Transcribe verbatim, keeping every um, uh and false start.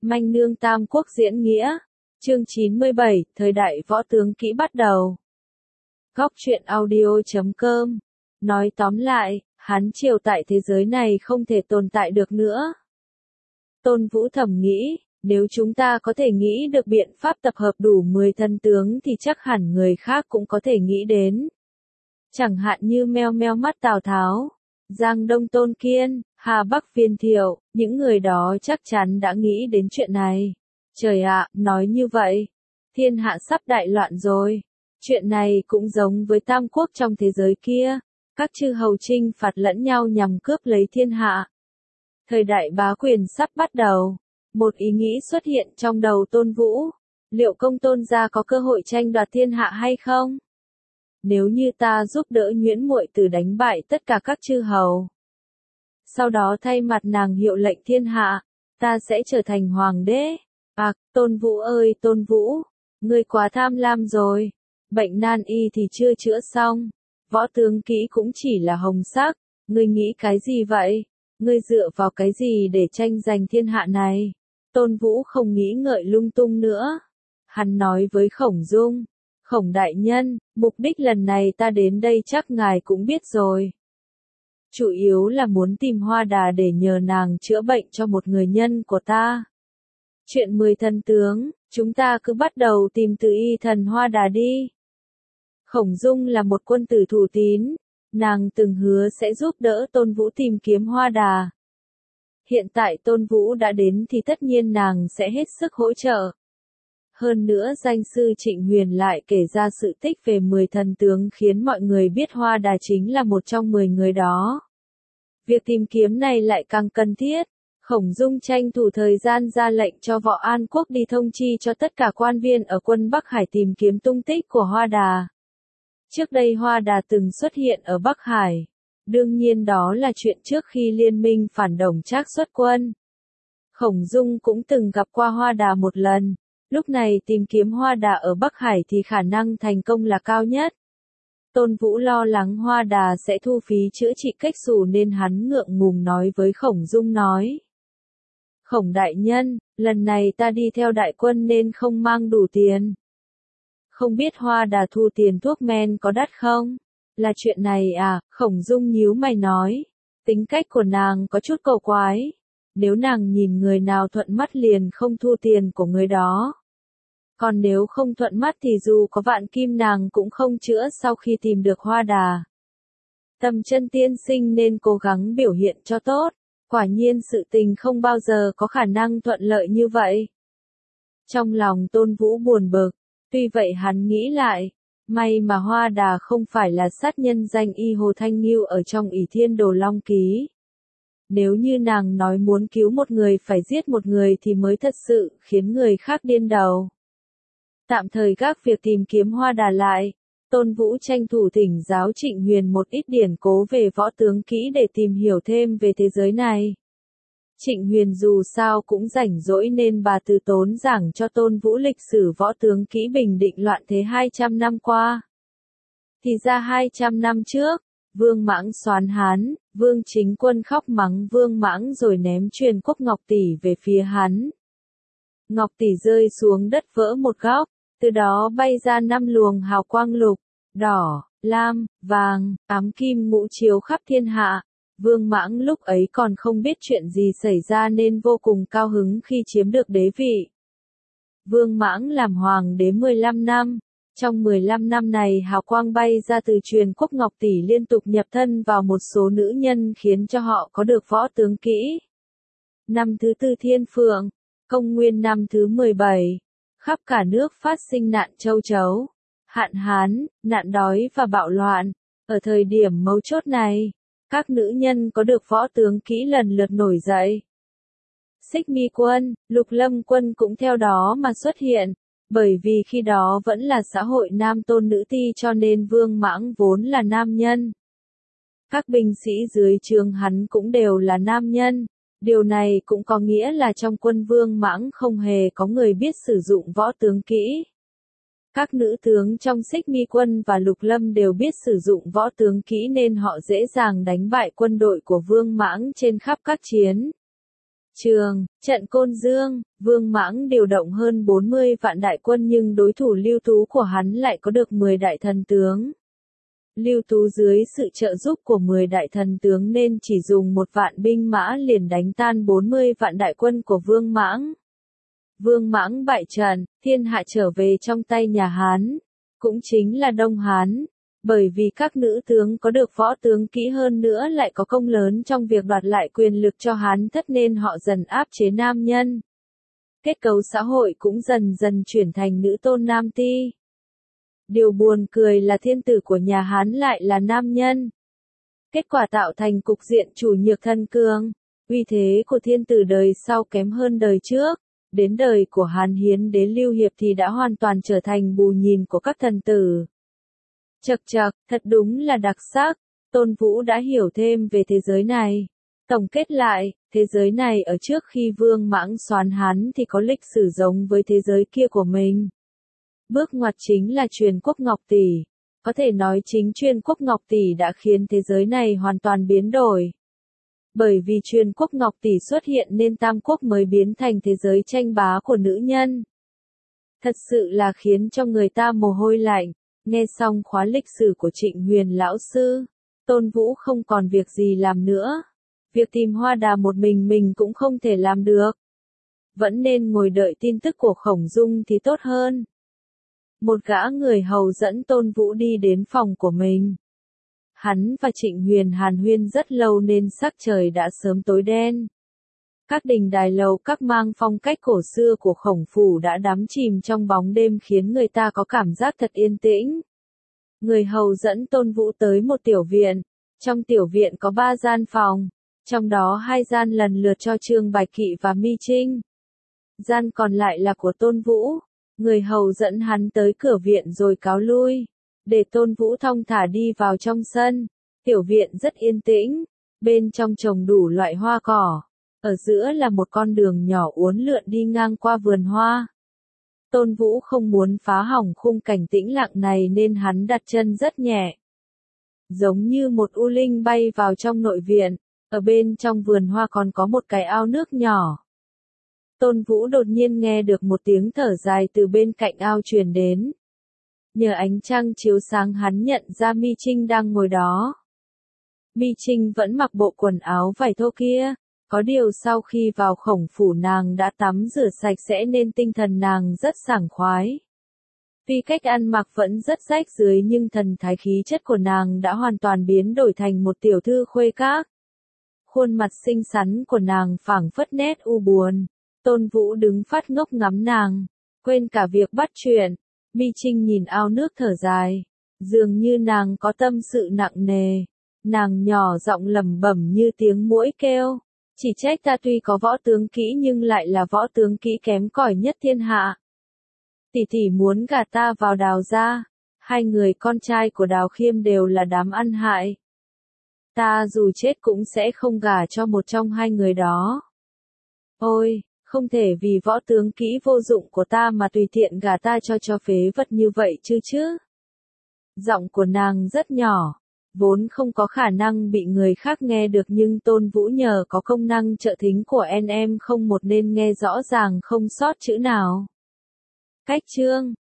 Manh Nương Tam Quốc diễn nghĩa. Chương chín mươi bảy, thời đại võ tướng kỹ bắt đầu. Góc truyện audio chấm com. Nói tóm lại, Hán triều tại thế giới này không thể tồn tại được nữa. Tôn Vũ thầm nghĩ, nếu chúng ta có thể nghĩ được biện pháp tập hợp đủ mười thân tướng thì chắc hẳn người khác cũng có thể nghĩ đến. Chẳng hạn như Meo Meo Mắt Tào Tháo, Giang Đông Tôn Kiên, Hà Bắc Viên Thiệu, những người đó chắc chắn đã nghĩ đến chuyện này. Trời ạ, nói như vậy, thiên hạ sắp đại loạn rồi. Chuyện này cũng giống với Tam Quốc trong thế giới kia, các chư hầu chinh phạt lẫn nhau nhằm cướp lấy thiên hạ. Thời đại bá quyền sắp bắt đầu. Một ý nghĩ xuất hiện trong đầu Tôn Vũ, liệu công Tôn gia có cơ hội tranh đoạt thiên hạ hay không? Nếu như ta giúp đỡ Nguyễn Muội Tử đánh bại tất cả các chư hầu, sau đó thay mặt nàng hiệu lệnh thiên hạ, ta sẽ trở thành hoàng đế. À, Tôn Vũ ơi Tôn Vũ, ngươi quá tham lam rồi. Bệnh nan y thì chưa chữa xong, võ tướng kỹ cũng chỉ là hồng sắc. Ngươi nghĩ cái gì vậy? Ngươi dựa vào cái gì để tranh giành thiên hạ này? Tôn Vũ không nghĩ ngợi lung tung nữa. Hắn nói với Khổng Dung, Khổng đại nhân, mục đích lần này ta đến đây chắc ngài cũng biết rồi. Chủ yếu là muốn tìm Hoa Đà để nhờ nàng chữa bệnh cho một người nhân của ta. Chuyện mười thần tướng, chúng ta cứ bắt đầu tìm từ y thần Hoa Đà đi. Khổng Dung là một quân tử thủ tín, nàng từng hứa sẽ giúp đỡ Tôn Vũ tìm kiếm Hoa Đà. Hiện tại Tôn Vũ đã đến thì tất nhiên nàng sẽ hết sức hỗ trợ. Hơn nữa danh sư Trịnh Huyền lại kể ra sự tích về mười thần tướng khiến mọi người biết Hoa Đà chính là một trong mười người đó. Việc tìm kiếm này lại càng cần thiết. Khổng Dung tranh thủ thời gian ra lệnh cho Võ An Quốc đi thông chi cho tất cả quan viên ở quân Bắc Hải tìm kiếm tung tích của Hoa Đà. Trước đây Hoa Đà từng xuất hiện ở Bắc Hải. Đương nhiên đó là chuyện trước khi liên minh phản Đổng Trác xuất quân. Khổng Dung cũng từng gặp qua Hoa Đà một lần. Lúc này tìm kiếm Hoa Đà ở Bắc Hải thì khả năng thành công là cao nhất. Tôn Vũ lo lắng Hoa Đà sẽ thu phí chữa trị cách xù nên hắn ngượng ngùng nói với Khổng Dung nói. Khổng đại nhân, lần này ta đi theo đại quân nên không mang đủ tiền. Không biết Hoa Đà thu tiền thuốc men có đắt không? Là chuyện này à? Khổng Dung nhíu mày nói. Tính cách của nàng có chút cầu quái. Nếu nàng nhìn người nào thuận mắt liền không thu tiền của người đó. Còn nếu không thuận mắt thì dù có vạn kim nàng cũng không chữa sau khi tìm được Hoa Đà. Tầm Chân tiên sinh nên cố gắng biểu hiện cho tốt. Quả nhiên sự tình không bao giờ có khả năng thuận lợi như vậy. Trong lòng Tôn Vũ buồn bực. Tuy vậy hắn nghĩ lại. May mà Hoa Đà không phải là sát nhân danh y Hồ Thanh Nghiêu ở trong Ỷ Thiên Đồ Long Ký. Nếu như nàng nói muốn cứu một người phải giết một người thì mới thật sự khiến người khác điên đầu. Tạm thời gác việc tìm kiếm Hoa Đà lại, Tôn Vũ tranh thủ thỉnh giáo Trịnh Huyền một ít điển cố về võ tướng kỹ để tìm hiểu thêm về thế giới này. Trịnh Huyền dù sao cũng rảnh rỗi nên bà từ tốn giảng cho Tôn Vũ lịch sử võ tướng kỹ Bình Định loạn thế hai trăm năm qua. Thì ra hai trăm năm trước, Vương Mãng soán Hán, Vương Chính Quân khóc mắng Vương Mãng rồi ném truyền quốc ngọc tỷ về phía hắn. Ngọc tỷ rơi xuống đất vỡ một góc, từ đó bay ra năm luồng hào quang lục, đỏ, lam, vàng, ám kim ngũ chiếu khắp thiên hạ. Vương Mãng lúc ấy còn không biết chuyện gì xảy ra nên vô cùng cao hứng khi chiếm được đế vị. Vương Mãng làm hoàng đế mười lăm năm. Trong mười lăm năm này hào quang bay ra từ truyền quốc ngọc tỷ liên tục nhập thân vào một số nữ nhân khiến cho họ có được võ tướng kỹ. Năm thứ tư Thiên Phượng, công nguyên năm thứ mười bảy, khắp cả nước phát sinh nạn châu chấu, hạn hán, nạn đói và bạo loạn. Ở thời điểm mấu chốt này, các nữ nhân có được võ tướng kỹ lần lượt nổi dậy. Xích Mi quân, Lục Lâm quân cũng theo đó mà xuất hiện. Bởi vì khi đó vẫn là xã hội nam tôn nữ ti cho nên Vương Mãng vốn là nam nhân. Các binh sĩ dưới trướng hắn cũng đều là nam nhân. Điều này cũng có nghĩa là trong quân Vương Mãng không hề có người biết sử dụng võ tướng kỹ. Các nữ tướng trong Xích Mi quân và Lục Lâm đều biết sử dụng võ tướng kỹ nên họ dễ dàng đánh bại quân đội của Vương Mãng trên khắp các chiến Trường, trận Côn Dương, Vương Mãng điều động hơn bốn mươi vạn đại quân nhưng đối thủ Lưu Tú của hắn lại có được mười đại thần tướng. Lưu Tú dưới sự trợ giúp của mười đại thần tướng nên chỉ dùng một vạn binh mã liền đánh tan bốn mươi vạn đại quân của Vương Mãng. Vương Mãng bại trận, thiên hạ trở về trong tay nhà Hán, cũng chính là Đông Hán, bởi vì các nữ tướng có được võ tướng kỹ hơn nữa lại có công lớn trong việc đoạt lại quyền lực cho Hán Thất nên họ dần áp chế nam nhân. Kết cấu xã hội cũng dần dần chuyển thành nữ tôn nam ti. Điều buồn cười là thiên tử của nhà Hán lại là nam nhân. Kết quả tạo thành cục diện chủ nhược thân cường, uy thế của thiên tử đời sau kém hơn đời trước. Đến đời của Hán Hiến đế Lưu Hiệp thì đã hoàn toàn trở thành bù nhìn của các thần tử. Chậc chậc, thật đúng là đặc sắc, Tôn Vũ đã hiểu thêm về thế giới này. Tổng kết lại, thế giới này ở trước khi Vương Mãng soán Hán thì có lịch sử giống với thế giới kia của mình. Bước ngoặt chính là Truyền Quốc Ngọc Tỷ. Có thể nói chính Truyền Quốc Ngọc Tỷ đã khiến thế giới này hoàn toàn biến đổi. Bởi vì Truyền Quốc Ngọc Tỷ xuất hiện nên Tam Quốc mới biến thành thế giới tranh bá của nữ nhân. Thật sự là khiến cho người ta mồ hôi lạnh. Nghe xong khóa lịch sử của Trịnh Huyền lão sư, Tôn Vũ không còn việc gì làm nữa. Việc tìm Hoa Đà một mình mình cũng không thể làm được. Vẫn nên ngồi đợi tin tức của Khổng Dung thì tốt hơn. Một gã người hầu dẫn Tôn Vũ đi đến phòng của mình. Hắn và Trịnh Huyền hàn huyên rất lâu nên sắc trời đã sớm tối đen. Các đình đài lầu các mang phong cách cổ xưa của Khổng phủ đã đắm chìm trong bóng đêm khiến người ta có cảm giác thật yên tĩnh. Người hầu dẫn Tôn Vũ tới một tiểu viện. Trong tiểu viện có ba gian phòng. Trong đó hai gian lần lượt cho Trương Bạch Kỵ và Mi Trinh. Gian còn lại là của Tôn Vũ. Người hầu dẫn hắn tới cửa viện rồi cáo lui. Để Tôn Vũ thong thả đi vào trong sân. Tiểu viện rất yên tĩnh. Bên trong trồng đủ loại hoa cỏ. Ở giữa là một con đường nhỏ uốn lượn đi ngang qua vườn hoa. Tôn Vũ không muốn phá hỏng khung cảnh tĩnh lặng này nên hắn đặt chân rất nhẹ. Giống như một u linh bay vào trong nội viện, ở bên trong vườn hoa còn có một cái ao nước nhỏ. Tôn Vũ đột nhiên nghe được một tiếng thở dài từ bên cạnh ao truyền đến. Nhờ ánh trăng chiếu sáng hắn nhận ra Mi Trinh đang ngồi đó. Mi Trinh vẫn mặc bộ quần áo vải thô kia. Có điều sau khi vào Khổng phủ nàng đã tắm rửa sạch sẽ nên tinh thần nàng rất sảng khoái. Tuy cách ăn mặc vẫn rất rách rưới nhưng thần thái khí chất của nàng đã hoàn toàn biến đổi thành một tiểu thư khuê các. Khuôn mặt xinh xắn của nàng phảng phất nét u buồn. Tôn Vũ đứng phát ngốc ngắm nàng, quên cả việc bắt chuyện. Mi Trinh nhìn ao nước thở dài, dường như nàng có tâm sự nặng nề. Nàng nhỏ giọng lẩm bẩm như tiếng muỗi kêu. Chỉ trách ta tuy có võ tướng kỹ nhưng lại là võ tướng kỹ kém cỏi nhất thiên hạ. Tỷ tỷ muốn gả ta vào Đào gia, hai người con trai của Đào Khiêm đều là đám ăn hại. Ta dù chết cũng sẽ không gả cho một trong hai người đó. Ôi, không thể vì võ tướng kỹ vô dụng của ta mà tùy tiện gả ta cho cho phế vật như vậy chứ chứ. Giọng của nàng rất nhỏ. Vốn không có khả năng bị người khác nghe được nhưng Tôn Vũ nhờ có công năng trợ thính của en em không một nên nghe rõ ràng không sót chữ nào. Cách chương